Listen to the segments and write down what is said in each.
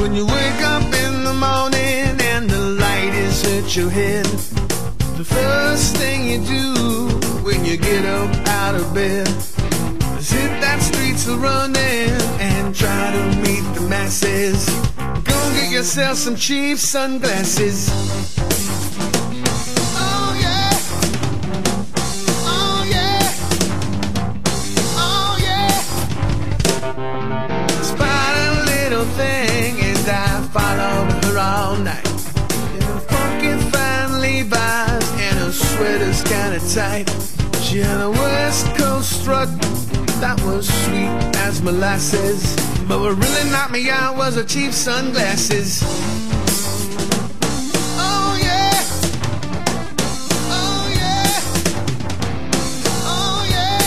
When you wake up in the morning and the light is at your head, the first thing you do when you get up out of bed is hit that streets a running and try to meet the masses. Go get yourself some cheap sunglasses. Oh yeah, oh yeah, oh yeah. Despite a little thing, and I followed her all night in a funky fine Levi's and her sweater's kinda tight. She had a West Coast strut that was sweet as molasses, but what really knocked me out was her cheap sunglasses. Oh yeah, oh yeah, oh yeah.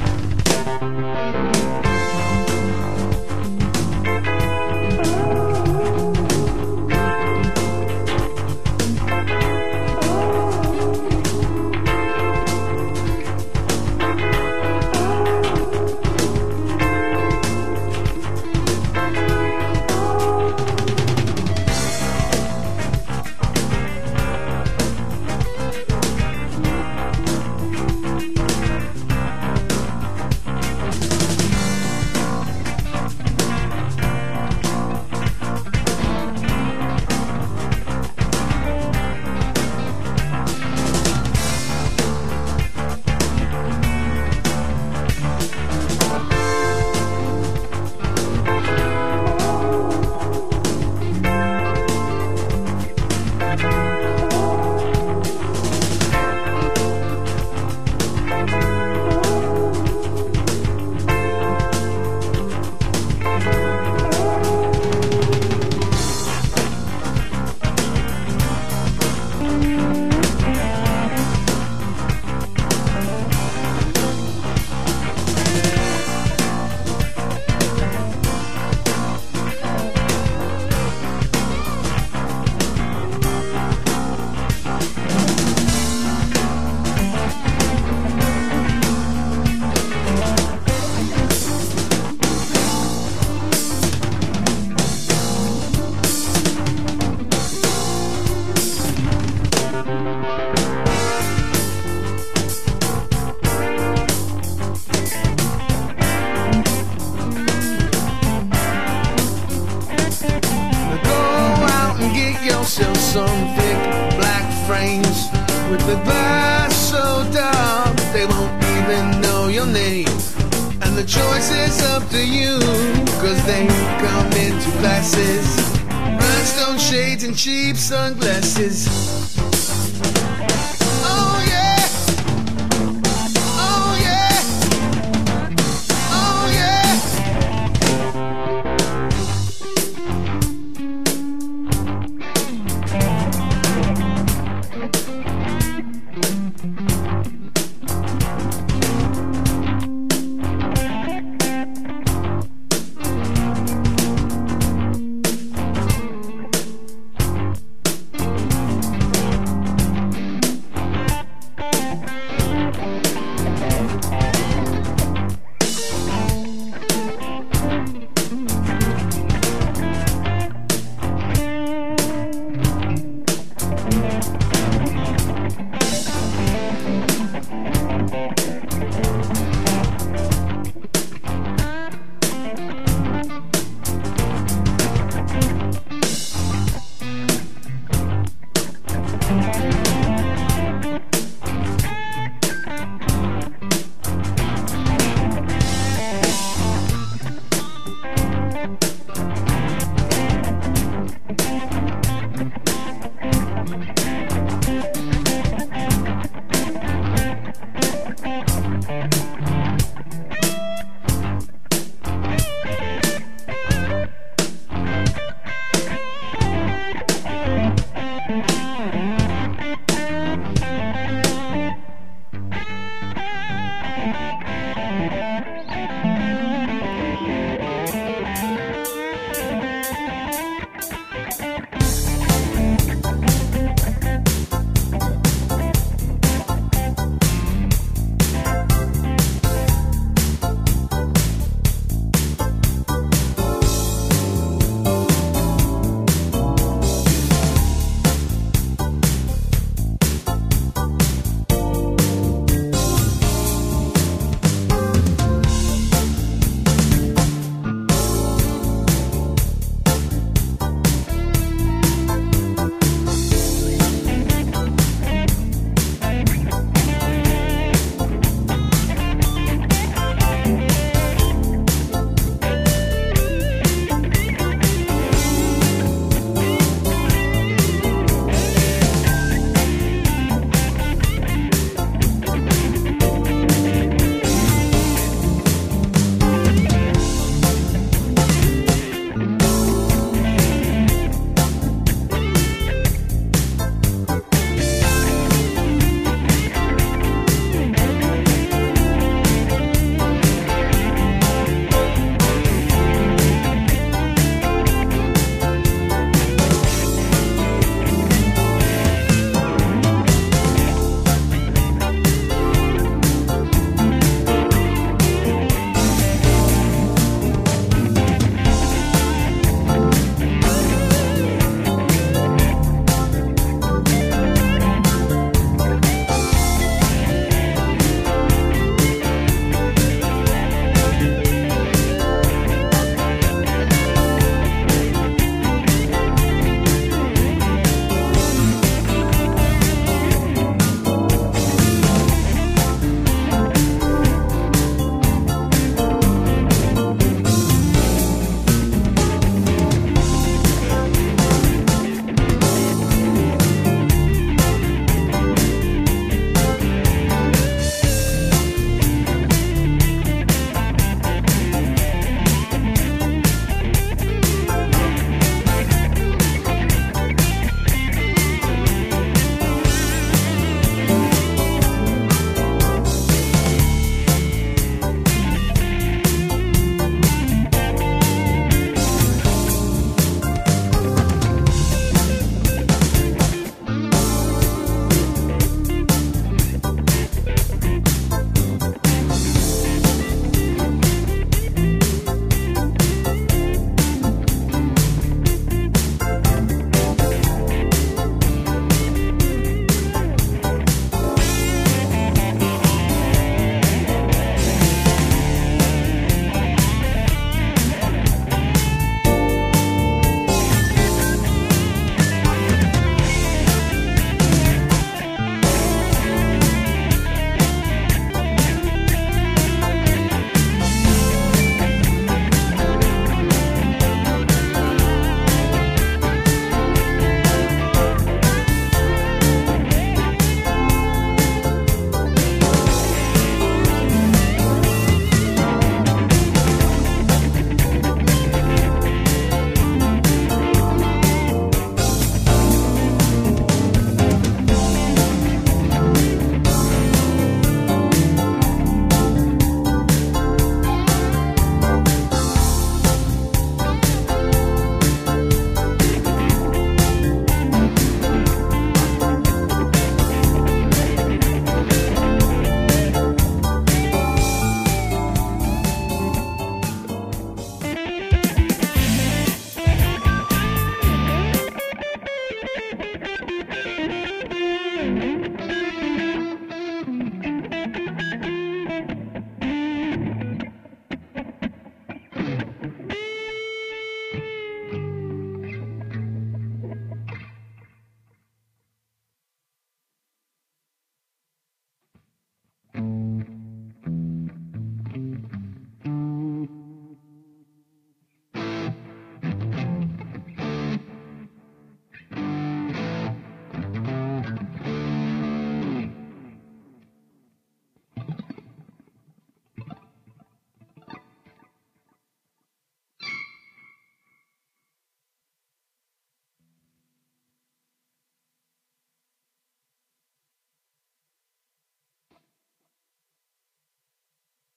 Yourself some thick black frames with the glass so dark they won't even know your name. And the choice is up to you, cause they come in two glasses, rhinestone shades and cheap sunglasses.